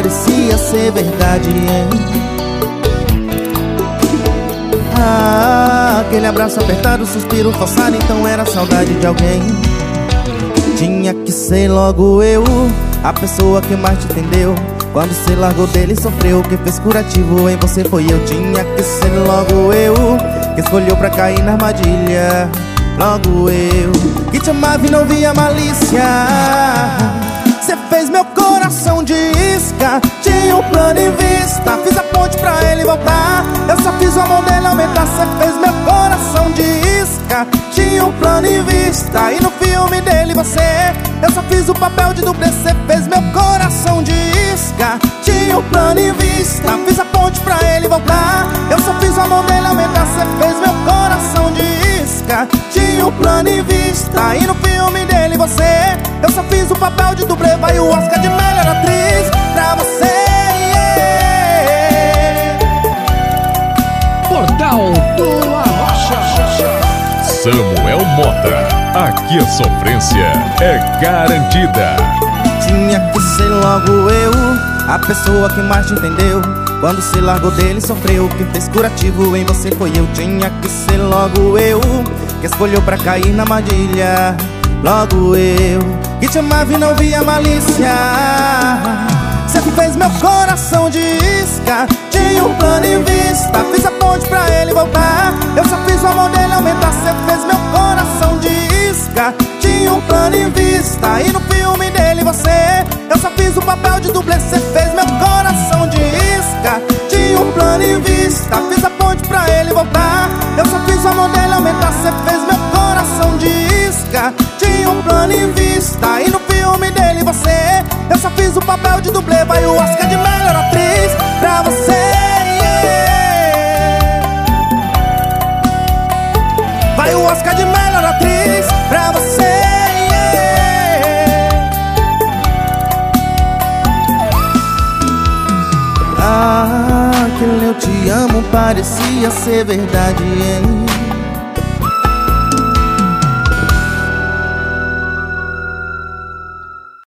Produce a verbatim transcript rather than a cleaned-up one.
parecia ser verdade, hein? Ah, aquele abraço apertado, suspiro forçado, então era saudade de alguém. Tinha que ser logo eu, a pessoa que mais te entendeu. Quando você largou dele sofreu, quem fez curativo em você foi eu. Tinha que ser logo eu, que escolheu pra cair na armadilha. Logo eu, que te amava e não via malícia. Cê fez meu coração de isca, tinha um plano em vista. Fiz a ponte pra ele voltar, eu só fiz o amor dele aumentar. Cê fez meu coração de isca, tinha um plano em vista. E no filme dele você, eu só fiz o papel de dublê. Cê fez meu coração de isca, tinha um plano em vista. Fiz a ponte pra ele voltar, eu só fiz o amor dele aumentar. Cê fez meu coração de isca, tinha um plano em vista. E no filme dele você, eu só fiz o papel de dublê. Vai o Oscar de melhor atriz pra você, yeah. Portal do Arrocha. Samuel Mota, aqui a sofrência é garantida. Tinha que ser logo eu, a pessoa que mais te entendeu. Quando se largou dele sofreu, quem fez curativo em você foi eu. Tinha que ser logo eu, que escolheu pra cair na armadilha. Logo eu, que te amava e não via malícia. Cê fez meu coração de isca, tinha um plano em vista. Fiz a ponte pra ele voltar, eu só fiz o amor dele aumentar. Cê fez meu coração de isca, tinha um plano em vista. E no filme dele você, eu só fiz o papel de dublê. Cê fez meu coração de isca, tinha um plano em vista. Fiz a ponte pra ele voltar, eu só fiz o amor dele aumentar. Cê fez meu coração de isca, tinha um plano em vista. E no filme dele você, eu só fiz o papel de dublê. Vai o Oscar de melhor atriz pra você, yeah. Vai o Oscar de melhor atriz pra você, yeah. Ah, aquele eu te amo parecia ser verdade, hein?